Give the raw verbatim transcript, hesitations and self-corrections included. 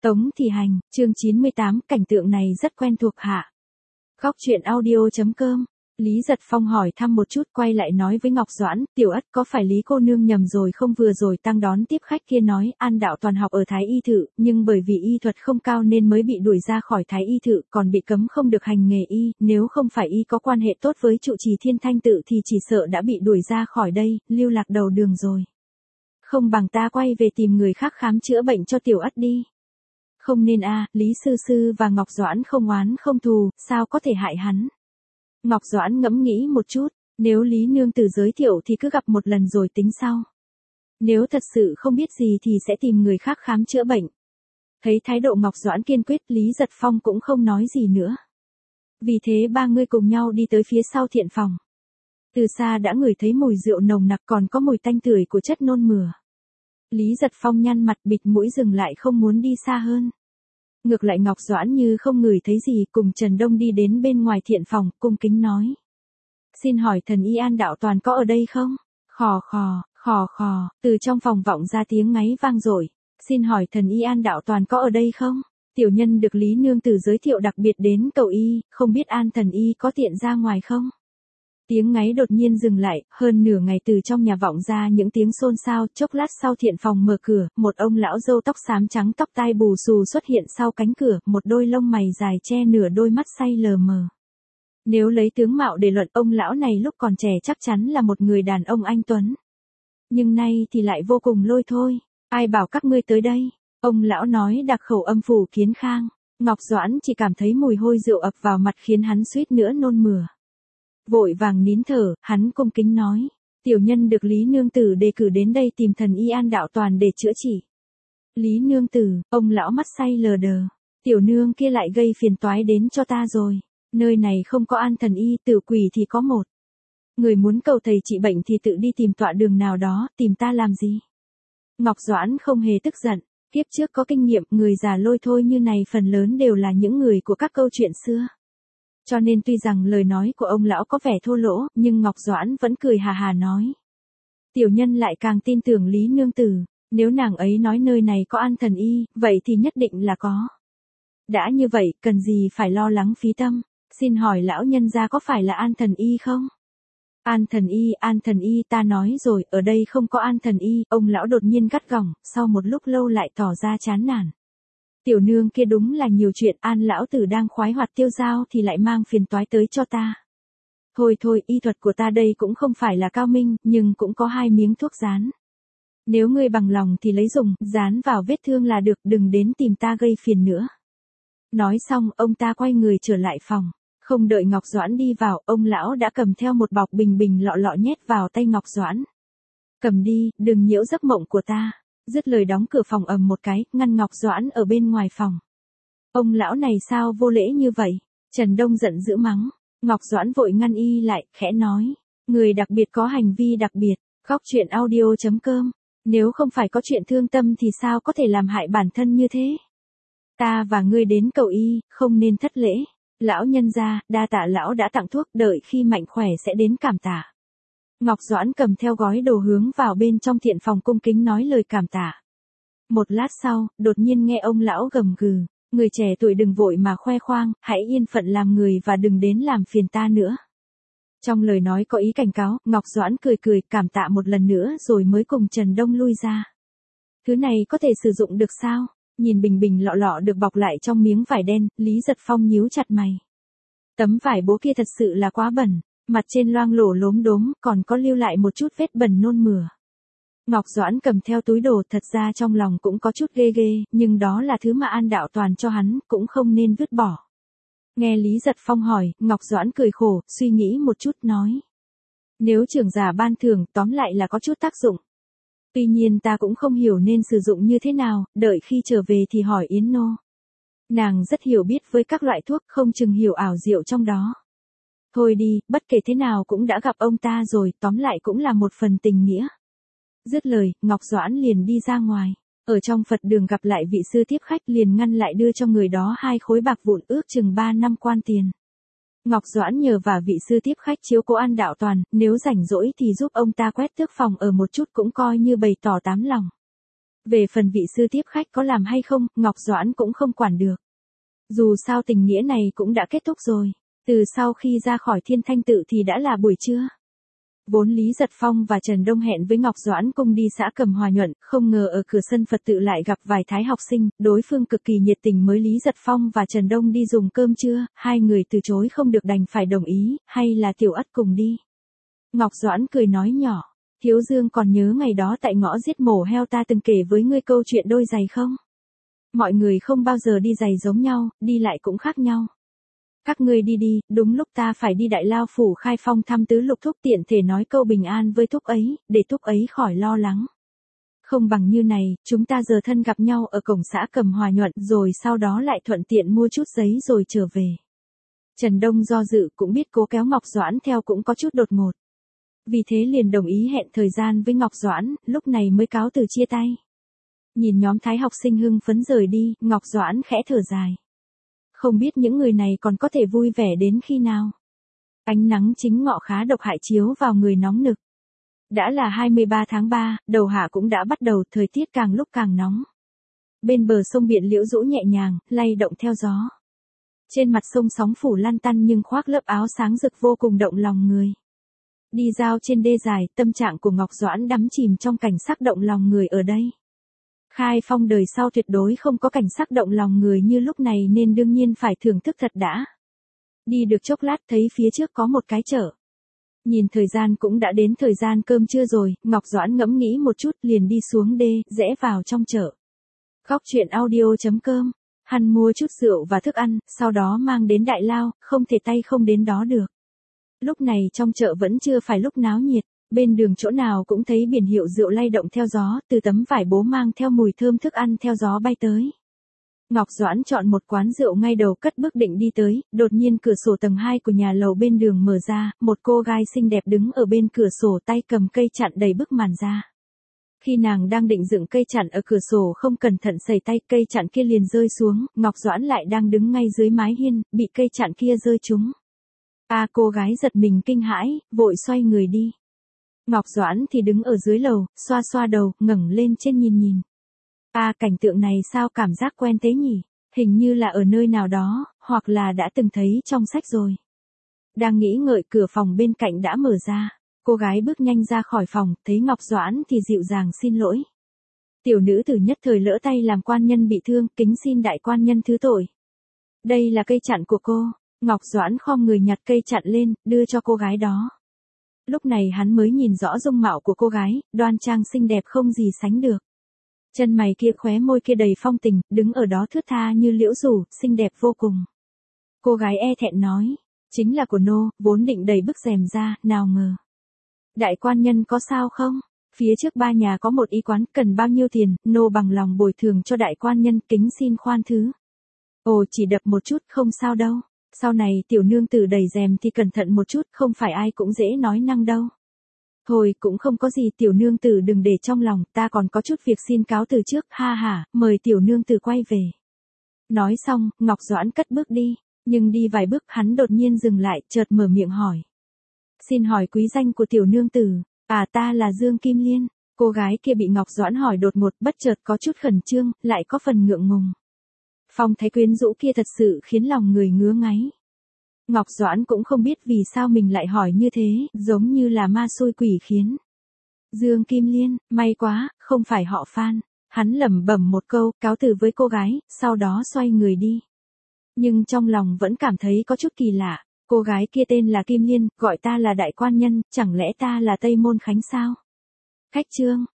Tống Thị Hành, chương chín mươi tám, cảnh tượng này rất quen thuộc hạ. Góc truyện audio.com. Lý Giật Phong hỏi thăm một chút quay lại nói với Ngọc Doãn, Tiểu Ất có phải Lý cô nương nhầm rồi không, vừa rồi tăng đón tiếp khách kia nói An Đạo Toàn học ở Thái Y Thự, nhưng bởi vì y thuật không cao nên mới bị đuổi ra khỏi Thái Y Thự, còn bị cấm không được hành nghề y, nếu không phải y có quan hệ tốt với trụ trì Thiên Thanh Tự thì chỉ sợ đã bị đuổi ra khỏi đây, lưu lạc đầu đường rồi. Không bằng ta quay về tìm người khác khám chữa bệnh cho Tiểu Ất đi. Không nên a, Lý Sư Sư và Ngọc Doãn không oán không thù, sao có thể hại hắn. Ngọc Doãn ngẫm nghĩ một chút, nếu Lý Nương Tử giới thiệu thì cứ gặp một lần rồi tính sau. Nếu thật sự không biết gì thì sẽ tìm người khác khám chữa bệnh. Thấy thái độ Ngọc Doãn kiên quyết, Lý Giật Phong cũng không nói gì nữa. Vì thế ba người cùng nhau đi tới phía sau thiện phòng. Từ xa đã ngửi thấy mùi rượu nồng nặc, còn có mùi tanh tưởi của chất nôn mửa. Lý Giật Phong nhăn mặt bịt mũi dừng lại không muốn đi xa hơn. Ngược lại Ngọc Doãn như không ngửi thấy gì, cùng Trần Đông đi đến bên ngoài thiện phòng, cung kính nói. Xin hỏi thần y An Đạo Toàn có ở đây không? Khò khò, khò khò, từ trong phòng vọng ra tiếng ngáy vang dội. Xin hỏi thần y An Đạo Toàn có ở đây không? Tiểu nhân được Lý Nương Tử giới thiệu đặc biệt đến cầu y, không biết An thần y có tiện ra ngoài không? Tiếng ngáy đột nhiên dừng lại, hơn nửa ngày từ trong nhà vọng ra những tiếng xôn xao, chốc lát sau thiện phòng mở cửa, một ông lão râu tóc xám trắng tóc tai bù xù xuất hiện sau cánh cửa, một đôi lông mày dài che nửa đôi mắt say lờ mờ. Nếu lấy tướng mạo để luận, ông lão này lúc còn trẻ chắc chắn là một người đàn ông anh tuấn. Nhưng nay thì lại vô cùng lôi thôi, ai bảo các ngươi tới đây, ông lão nói đặc khẩu âm phủ Kiến Khang. Ngọc Doãn chỉ cảm thấy mùi hôi rượu ập vào mặt khiến hắn suýt nữa nôn mửa. Vội vàng nín thở, hắn cung kính nói, tiểu nhân được Lý Nương Tử đề cử đến đây tìm thần y An Đạo Toàn để chữa trị. Lý Nương Tử, ông lão mắt say lờ đờ, tiểu nương kia lại gây phiền toái đến cho ta rồi, nơi này không có An thần y, tử quỷ thì có một. Người muốn cầu thầy trị bệnh thì tự đi tìm tọa đường nào đó, tìm ta làm gì? Ngọc Doãn không hề tức giận, kiếp trước có kinh nghiệm, người già lôi thôi như này phần lớn đều là những người của các câu chuyện xưa. Cho nên tuy rằng lời nói của ông lão có vẻ thô lỗ, nhưng Ngọc Doãn vẫn cười hà hà nói. Tiểu nhân lại càng tin tưởng Lý Nương Tử, nếu nàng ấy nói nơi này có An thần y, vậy thì nhất định là có. Đã như vậy, cần gì phải lo lắng phí tâm, xin hỏi lão nhân gia có phải là An thần y không? An thần y, An thần y, ta nói rồi, ở đây không có An thần y, ông lão đột nhiên gắt gỏng, sau một lúc lâu lại tỏ ra chán nản. Tiểu nương kia đúng là nhiều chuyện, An lão tử đang khoái hoạt tiêu dao thì lại mang phiền toái tới cho ta. Thôi thôi, y thuật của ta đây cũng không phải là cao minh, nhưng cũng có hai miếng thuốc dán. Nếu ngươi bằng lòng thì lấy dùng, dán vào vết thương là được, đừng đến tìm ta gây phiền nữa. Nói xong, ông ta quay người trở lại phòng. Không đợi Ngọc Doãn đi vào, ông lão đã cầm theo một bọc bình bình lọ lọ nhét vào tay Ngọc Doãn. Cầm đi, đừng nhiễu giấc mộng của ta. Dứt lời đóng cửa phòng ầm một cái, ngăn Ngọc Doãn ở bên ngoài phòng. Ông lão này sao vô lễ như vậy? Trần Đông giận dữ mắng. Ngọc Doãn vội ngăn y lại, khẽ nói. Người đặc biệt có hành vi đặc biệt. Góc truyện audio.com. Nếu không phải có chuyện thương tâm thì sao có thể làm hại bản thân như thế? Ta và ngươi đến cầu y, không nên thất lễ. Lão nhân gia, đa tạ lão đã tặng thuốc, đợi khi mạnh khỏe sẽ đến cảm tạ. Ngọc Doãn cầm theo gói đồ hướng vào bên trong thiện phòng cung kính nói lời cảm tạ. Một lát sau, đột nhiên nghe ông lão gầm gừ, người trẻ tuổi đừng vội mà khoe khoang, hãy yên phận làm người và đừng đến làm phiền ta nữa. Trong lời nói có ý cảnh cáo, Ngọc Doãn cười cười cảm tạ một lần nữa rồi mới cùng Trần Đông lui ra. Thứ này có thể sử dụng được sao? Nhìn bình bình lọ lọ được bọc lại trong miếng vải đen, Lý Giật Phong nhíu chặt mày. Tấm vải bố kia thật sự là quá bẩn. Mặt trên loang lổ lốm đốm, còn có lưu lại một chút vết bẩn nôn mửa. Ngọc Doãn cầm theo túi đồ, thật ra trong lòng cũng có chút ghê ghê, nhưng đó là thứ mà An Đạo Toàn cho hắn, cũng không nên vứt bỏ. Nghe Lý Giật Phong hỏi, Ngọc Doãn cười khổ, suy nghĩ một chút nói. Nếu trưởng giả ban thưởng, tóm lại là có chút tác dụng. Tuy nhiên ta cũng không hiểu nên sử dụng như thế nào, đợi khi trở về thì hỏi Yến Nô. Nàng rất hiểu biết với các loại thuốc, không chừng hiểu ảo diệu trong đó. Thôi đi, bất kể thế nào cũng đã gặp ông ta rồi, tóm lại cũng là một phần tình nghĩa. Dứt lời, Ngọc Doãn liền đi ra ngoài. Ở trong Phật đường gặp lại vị sư tiếp khách liền ngăn lại đưa cho người đó hai khối bạc vụn ước chừng ba năm quan tiền. Ngọc Doãn nhờ và vị sư tiếp khách chiếu cố An Đạo Toàn, nếu rảnh rỗi thì giúp ông ta quét tước phòng ở một chút cũng coi như bày tỏ tám lòng. Về phần vị sư tiếp khách có làm hay không, Ngọc Doãn cũng không quản được. Dù sao tình nghĩa này cũng đã kết thúc rồi. Từ sau khi ra khỏi Thiên Thanh Tự thì đã là buổi trưa. Vốn Lý Giật Phong và Trần Đông hẹn với Ngọc Doãn cùng đi xã Cầm Hòa Nhuận, không ngờ ở cửa sân Phật tự lại gặp vài thái học sinh, đối phương cực kỳ nhiệt tình mới Lý Giật Phong và Trần Đông đi dùng cơm trưa, hai người từ chối không được đành phải đồng ý, hay là Tiểu Ất cùng đi. Ngọc Doãn cười nói nhỏ, Thiếu Dương còn nhớ ngày đó tại ngõ giết mổ heo ta từng kể với ngươi câu chuyện đôi giày không? Mọi người không bao giờ đi giày giống nhau, đi lại cũng khác nhau. Các ngươi đi đi, đúng lúc ta phải đi Đại Lao phủ Khai Phong thăm tứ lục thúc, tiện thể nói câu bình an với thúc ấy, để thúc ấy khỏi lo lắng. Không bằng như này, chúng ta giờ thân gặp nhau ở cổng xã Cầm Hòa Nhuận rồi sau đó lại thuận tiện mua chút giấy rồi trở về. Trần Đông do dự cũng biết cố kéo Ngọc Doãn theo cũng có chút đột ngột. Vì thế liền đồng ý hẹn thời gian với Ngọc Doãn, lúc này mới cáo từ chia tay. Nhìn nhóm thái học sinh hưng phấn rời đi, Ngọc Doãn khẽ thở dài. Không biết những người này còn có thể vui vẻ đến khi nào. Ánh nắng chính ngọ khá độc hại chiếu vào người nóng nực. Đã là hai mươi ba tháng ba, đầu hạ cũng đã bắt đầu, thời tiết càng lúc càng nóng. Bên bờ sông biển liễu rũ nhẹ nhàng, lay động theo gió. Trên mặt sông sóng phủ lăn tăn nhưng khoác lớp áo sáng rực vô cùng động lòng người. Đi dao trên đê dài, tâm trạng của Ngọc Doãn đắm chìm trong cảnh sắc động lòng người ở đây. Khai Phong đời sau tuyệt đối không có cảnh sắc động lòng người như lúc này nên đương nhiên phải thưởng thức thật đã. Đi được chốc lát thấy phía trước có một cái chợ. Nhìn thời gian cũng đã đến thời gian cơm trưa rồi, Ngọc Doãn ngẫm nghĩ một chút liền đi xuống đê, rẽ vào trong chợ. Góc truyện audio chấm com, hắn mua chút rượu và thức ăn, sau đó mang đến Đại Lao, không thể tay không đến đó được. Lúc này trong chợ vẫn chưa phải lúc náo nhiệt. Bên đường chỗ nào cũng thấy biển hiệu rượu lay động theo gió, từ tấm vải bố mang theo mùi thơm thức ăn theo gió bay tới. Ngọc Doãn chọn một quán rượu ngay đầu cất bước định đi tới, đột nhiên cửa sổ tầng hai của nhà lầu bên đường mở ra, một cô gái xinh đẹp đứng ở bên cửa sổ tay cầm cây chặn đầy bức màn ra. Khi nàng đang định dựng cây chặn ở cửa sổ không cẩn thận sẩy tay, cây chặn kia liền rơi xuống, Ngọc Doãn lại đang đứng ngay dưới mái hiên, bị cây chặn kia rơi trúng. À, cô gái giật mình kinh hãi, vội xoay người đi. Ngọc Doãn thì đứng ở dưới lầu, xoa xoa đầu, ngẩng lên trên nhìn nhìn. À, cảnh tượng này sao cảm giác quen thế nhỉ? Hình như là ở nơi nào đó, hoặc là đã từng thấy trong sách rồi. Đang nghĩ ngợi, cửa phòng bên cạnh đã mở ra. Cô gái bước nhanh ra khỏi phòng, thấy Ngọc Doãn thì dịu dàng xin lỗi. Tiểu nữ tử nhất thời lỡ tay làm quan nhân bị thương, kính xin đại quan nhân thứ tội. Đây là cây chặn của cô. Ngọc Doãn khom người nhặt cây chặn lên, đưa cho cô gái đó. Lúc này hắn mới nhìn rõ dung mạo của cô gái, đoan trang xinh đẹp không gì sánh được. Chân mày kia, khóe môi kia đầy phong tình, đứng ở đó thướt tha như liễu rủ, xinh đẹp vô cùng. Cô gái e thẹn nói, chính là của nô, vốn định đẩy bức rèm ra, nào ngờ. Đại quan nhân có sao không? Phía trước ba nhà có một y quán, cần bao nhiêu tiền, nô bằng lòng bồi thường cho đại quan nhân, kính xin khoan thứ. Ồ, chỉ đập một chút, không sao đâu. Sau này tiểu nương tử đẩy rèm thì cẩn thận một chút, không phải ai cũng dễ nói năng đâu. Thôi cũng không có gì, tiểu nương tử đừng để trong lòng, ta còn có chút việc xin cáo từ trước, ha ha, mời tiểu nương tử quay về. Nói xong, Ngọc Doãn cất bước đi, nhưng đi vài bước hắn đột nhiên dừng lại, chợt mở miệng hỏi. Xin hỏi quý danh của tiểu nương tử, à ta là Dương Kim Liên. Cô gái kia bị Ngọc Doãn hỏi đột ngột, bất chợt có chút khẩn trương, lại có phần ngượng ngùng. Phong thái quyến rũ kia thật sự khiến lòng người ngứa ngáy. Ngọc Doãn cũng không biết vì sao mình lại hỏi như thế, giống như là ma xui quỷ khiến. Dương Kim Liên, may quá, không phải họ Phan. Hắn lẩm bẩm một câu, cáo từ với cô gái, sau đó xoay người đi. Nhưng trong lòng vẫn cảm thấy có chút kỳ lạ. Cô gái kia tên là Kim Liên, gọi ta là đại quan nhân, chẳng lẽ ta là Tây Môn Khánh sao? Khách trương,